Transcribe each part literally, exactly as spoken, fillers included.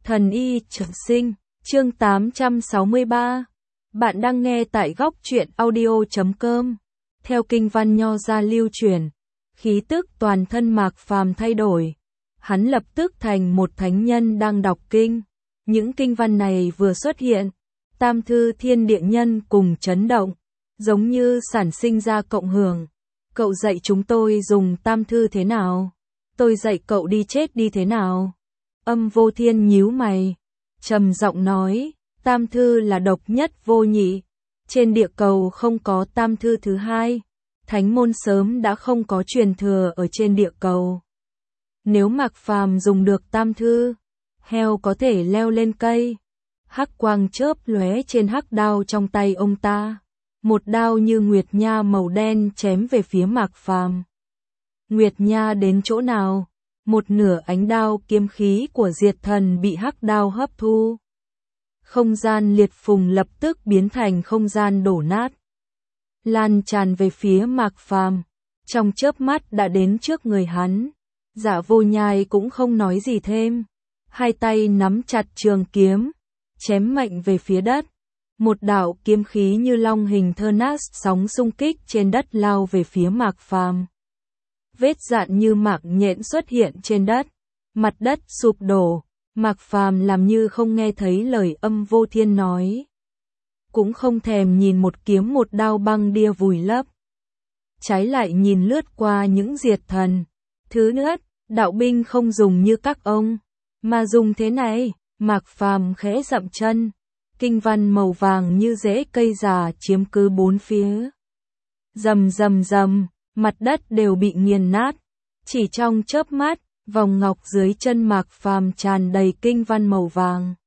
Thần y trường sinh, chương tám trăm sáu mươi ba. Bạn đang nghe tại góc truyện audio chấm com. Theo kinh văn nho gia lưu truyền, khí tức toàn thân Mạc Phàm thay đổi. Hắn lập tức thành một thánh nhân đang đọc kinh. Những kinh văn này vừa xuất hiện, tam thư thiên địa nhân cùng chấn động, giống như sản sinh ra cộng hưởng. Cậu dạy chúng tôi dùng tam thư thế nào? Tôi dạy cậu đi chết đi thế nào? Âm Vô Thiên nhíu mày, trầm giọng nói, tam thư là độc nhất vô nhị, trên địa cầu không có tam thư thứ hai, thánh môn sớm đã không có truyền thừa ở trên địa cầu. Nếu Mạc Phàm dùng được tam thư, heo có thể leo lên cây. Hắc quang chớp lóe trên hắc đao trong tay ông ta, một đao như nguyệt nha màu đen chém về phía Mạc Phàm. Nguyệt nha đến chỗ nào? Một nửa ánh đao kiếm khí của diệt thần bị hắc đao hấp thu. Không gian liệt phùng lập tức biến thành không gian đổ nát, lan tràn về phía Mạc Phàm, trong chớp mắt đã đến trước người hắn. Dạ Vô Nhai cũng không nói gì thêm, hai tay nắm chặt trường kiếm, chém mạnh về phía đất. Một đạo kiếm khí như long hình thơ nát sóng xung kích trên đất lao về phía Mạc Phàm. Vết dạn như mạc nhện xuất hiện trên đất, mặt đất sụp đổ. Mạc Phàm làm như không nghe thấy lời Âm Vô Thiên nói, cũng không thèm nhìn một kiếm một đao băng đia vùi lấp, trái lại nhìn lướt qua những diệt thần. Thứ nhất, đạo binh không dùng như các ông, mà dùng thế này. Mạc Phàm khẽ dậm chân, kinh văn màu vàng như rễ cây già chiếm cứ bốn phía. Rầm rầm rầm, mặt đất đều bị nghiền nát. Chỉ trong chớp mắt, vòng ngọc dưới chân Mạc Phàm tràn đầy kinh văn màu vàng.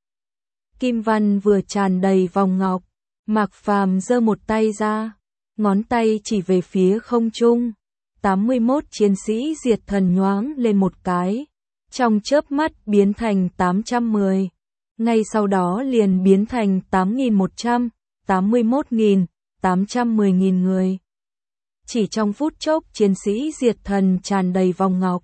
Kim văn vừa tràn đầy vòng ngọc, Mạc Phàm giơ một tay ra, ngón tay chỉ về phía không trung. tám mươi mốt chiến sĩ diệt thần nhoáng lên một cái, trong chớp mắt biến thành tám trăm mười, ngay sau đó liền biến thành tám nghìn một trăm, tám mươi mốt nghìn, tám trăm mười nghìn người. Chỉ trong phút chốc chiến sĩ diệt thần tràn đầy vòng ngọc.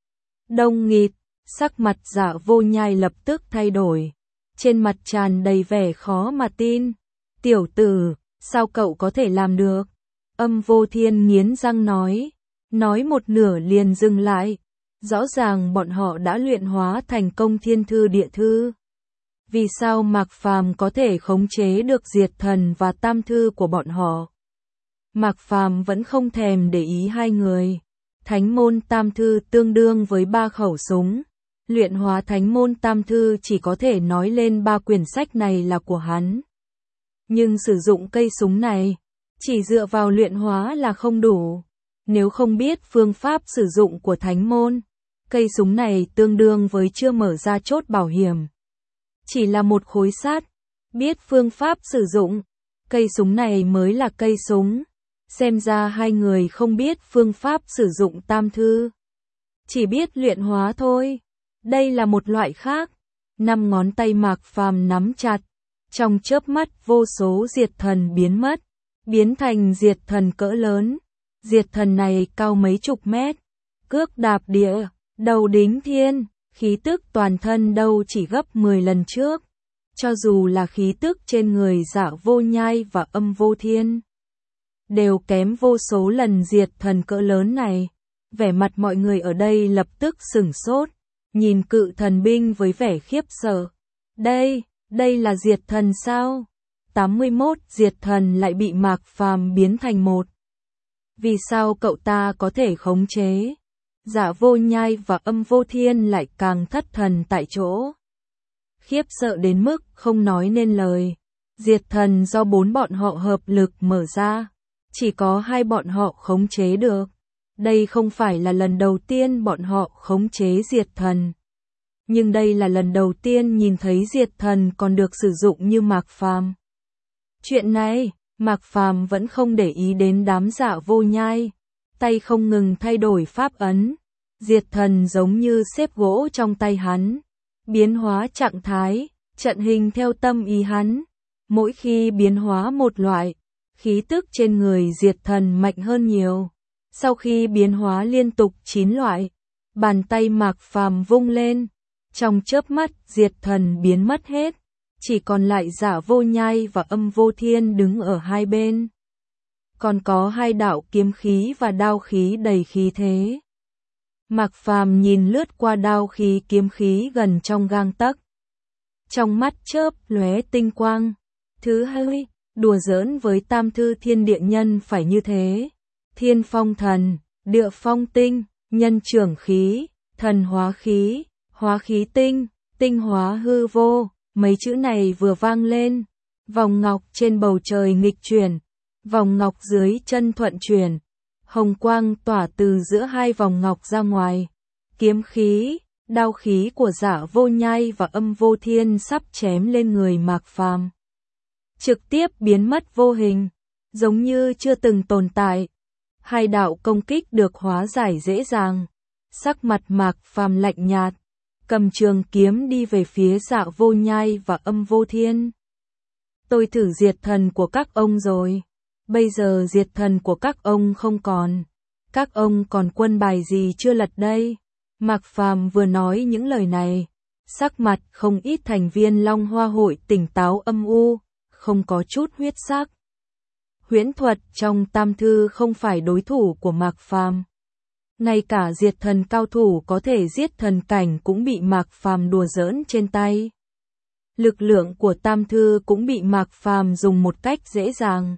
Đông nghịt, sắc mặt Dạ Vô Nhai lập tức thay đổi, trên mặt tràn đầy vẻ khó mà tin. Tiểu tử, sao cậu có thể làm được? Âm Vô Thiên nghiến răng nói, nói một nửa liền dừng lại. Rõ ràng bọn họ đã luyện hóa thành công thiên thư địa thư. Vì sao Mạc Phàm có thể khống chế được diệt thần và tam thư của bọn họ? Mạc Phàm vẫn không thèm để ý hai người. Thánh môn tam thư tương đương với ba khẩu súng. Luyện hóa thánh môn tam thư chỉ có thể nói lên ba quyển sách này là của hắn. Nhưng sử dụng cây súng này, chỉ dựa vào luyện hóa là không đủ. Nếu không biết phương pháp sử dụng của thánh môn, cây súng này tương đương với chưa mở ra chốt bảo hiểm. Chỉ là một khối sắt. Biết phương pháp sử dụng, cây súng này mới là cây súng. Xem ra hai người không biết phương pháp sử dụng tam thư, chỉ biết luyện hóa thôi. Đây là một loại khác. Năm ngón tay Mạc Phàm nắm chặt, trong chớp mắt vô số diệt thần biến mất, biến thành diệt thần cỡ lớn. Diệt thần này cao mấy chục mét, cước đạp địa, đầu đính thiên, khí tức toàn thân đâu chỉ gấp mười lần trước. Cho dù là khí tức trên người Dạ Vô Nhai và Âm Vô Thiên, đều kém vô số lần diệt thần cỡ lớn này. Vẻ mặt mọi người ở đây lập tức sửng sốt, nhìn cự thần binh với vẻ khiếp sợ. Đây, đây là diệt thần sao? tám mươi mốt diệt thần lại bị Mạc Phàm biến thành một. Vì sao cậu ta có thể khống chế? Dạ Vô Nhai và Âm Vô Thiên lại càng thất thần tại chỗ, khiếp sợ đến mức không nói nên lời. Diệt thần do bốn bọn họ hợp lực mở ra, chỉ có hai bọn họ khống chế được. Đây không phải là lần đầu tiên bọn họ khống chế diệt thần, nhưng đây là lần đầu tiên nhìn thấy diệt thần còn được sử dụng như Mạc Phàm. Chuyện này, Mạc Phàm vẫn không để ý đến đám Dạ Vô Nhai, tay không ngừng thay đổi pháp ấn. Diệt thần giống như xếp gỗ trong tay hắn, biến hóa trạng thái, trận hình theo tâm ý hắn. Mỗi khi biến hóa một loại, khí tức trên người diệt thần mạnh hơn nhiều. Sau khi biến hóa liên tục chín loại, bàn tay Mạc Phàm vung lên, Trong chớp mắt, Diệt Thần biến mất hết, chỉ còn lại Dạ Vô Nhai và Âm Vô Thiên đứng ở hai bên. Còn có hai đạo kiếm khí và đao khí đầy khí thế. Mạc Phàm nhìn lướt qua đao khí kiếm khí gần trong gang tấc. Trong mắt chớp lóe tinh quang. Thứ hai, đùa giỡn với Tam Thư Thiên Địa Nhân phải như thế. Thiên phong thần, địa phong tinh, nhân trưởng khí, thần hóa khí, hóa khí tinh, tinh hóa hư vô. Mấy chữ này vừa vang lên, vòng ngọc trên bầu trời nghịch chuyển, vòng ngọc dưới chân thuận chuyển, hồng quang tỏa từ giữa hai vòng ngọc ra ngoài. Kiếm khí, đao khí của Dạ Vô Nhai và Âm Vô Thiên sắp chém lên người Mạc Phàm, trực tiếp biến mất vô hình, giống như chưa từng tồn tại. Hai đạo công kích được hóa giải dễ dàng. Sắc mặt Mạc Phàm lạnh nhạt, cầm trường kiếm đi về phía Dạ Vô Nhai và Âm Vô Thiên. Tôi thử diệt thần của các ông rồi. Bây giờ diệt thần của các ông không còn. Các ông còn quân bài gì chưa lật đây? Mạc Phàm vừa nói những lời này, sắc mặt không ít thành viên Long Hoa hội tỉnh táo âm u, không có chút huyết sắc. Huyễn thuật trong Tam Thư không phải đối thủ của Mạc Phàm. Ngay cả diệt thần cao thủ có thể giết thần cảnh cũng bị Mạc Phàm đùa giỡn trên tay. Lực lượng của Tam Thư cũng bị Mạc Phàm dùng một cách dễ dàng.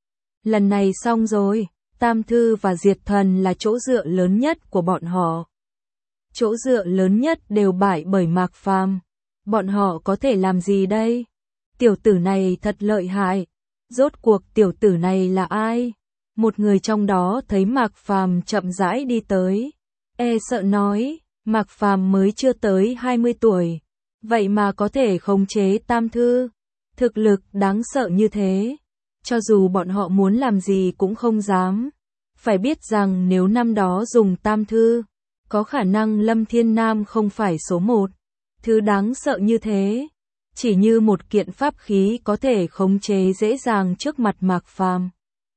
Lần này xong rồi, Tam Thư và diệt thần là chỗ dựa lớn nhất của bọn họ. Chỗ dựa lớn nhất đều bại bởi Mạc Phàm. Bọn họ có thể làm gì đây? Tiểu tử này thật lợi hại. Rốt cuộc tiểu tử này là ai? Một người trong đó thấy Mạc Phàm chậm rãi đi tới, e sợ nói, Mạc Phàm mới chưa tới hai mươi tuổi, vậy mà có thể khống chế Tam Thư, thực lực đáng sợ như thế, cho dù bọn họ muốn làm gì cũng không dám. Phải biết rằng nếu năm đó dùng Tam Thư, có khả năng Lâm Thiên Nam không phải số một. Thứ đáng sợ như thế, chỉ như một kiện pháp khí có thể khống chế dễ dàng trước mặt Mạc Phàm.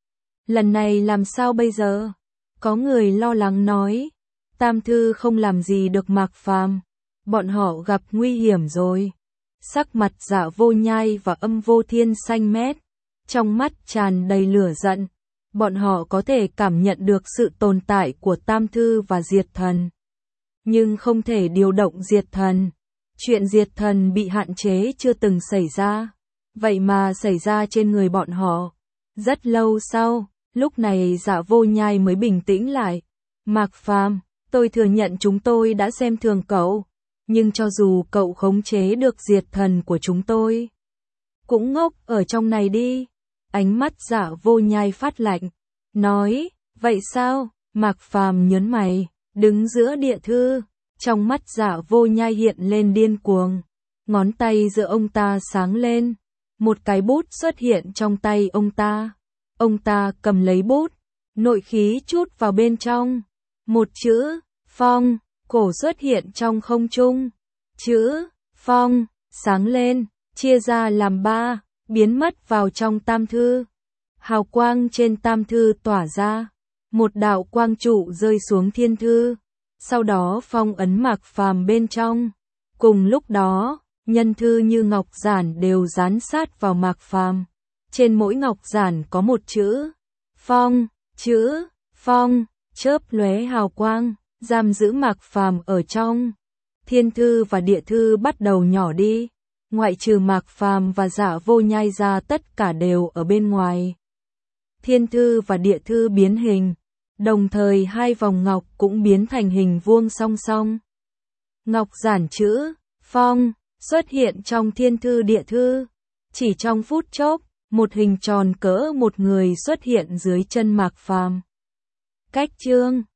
Lần này làm sao bây giờ? Có người lo lắng nói, Tam Thư không làm gì được Mạc Phàm, bọn họ gặp nguy hiểm rồi. Sắc mặt Dạ Vô Nhai và Âm Vô Thiên xanh mét, trong mắt tràn đầy lửa giận. Bọn họ có thể cảm nhận được sự tồn tại của Tam Thư và diệt thần, nhưng không thể điều động diệt thần. Chuyện diệt thần bị hạn chế chưa từng xảy ra, vậy mà xảy ra trên người bọn họ. Rất lâu sau, lúc này Dạ Vô Nhai mới bình tĩnh lại. Mạc Phàm, tôi thừa nhận chúng tôi đã xem thường cậu, nhưng cho dù cậu khống chế được diệt thần của chúng tôi, cũng ngốc ở trong này đi. Ánh mắt Dạ Vô Nhai phát lạnh, nói, vậy sao? Mạc Phàm nhớn mày, đứng giữa địa thư, trong mắt Dạ Vô Nhai hiện lên điên cuồng, ngón tay giữa ông ta sáng lên, một cái bút xuất hiện trong tay ông ta. Ông ta cầm lấy bút, nội khí chút vào bên trong, một chữ phong cổ xuất hiện trong không trung. Chữ phong sáng lên, chia ra làm ba, biến mất vào trong Tam Thư. Hào quang trên Tam Thư tỏa ra, một đạo quang trụ rơi xuống Thiên Thư, sau đó phong ấn Mạc Phàm bên trong. Cùng lúc đó, nhân thư như ngọc giản đều dán sát vào Mạc Phàm. Trên mỗi ngọc giản có một chữ phong, chữ phong chớp lóe hào quang, giam giữ Mạc Phàm ở trong. Thiên Thư và Địa Thư bắt đầu nhỏ đi, ngoại trừ Mạc Phàm và Dạ Vô Nhai ra tất cả đều ở bên ngoài. Thiên Thư và Địa Thư biến hình, đồng thời hai vòng ngọc cũng biến thành hình vuông song song. Ngọc giản chữ phong xuất hiện trong Thiên Thư Địa Thư, chỉ trong phút chốc, một hình tròn cỡ một người xuất hiện dưới chân Mạc Phàm. Cách chương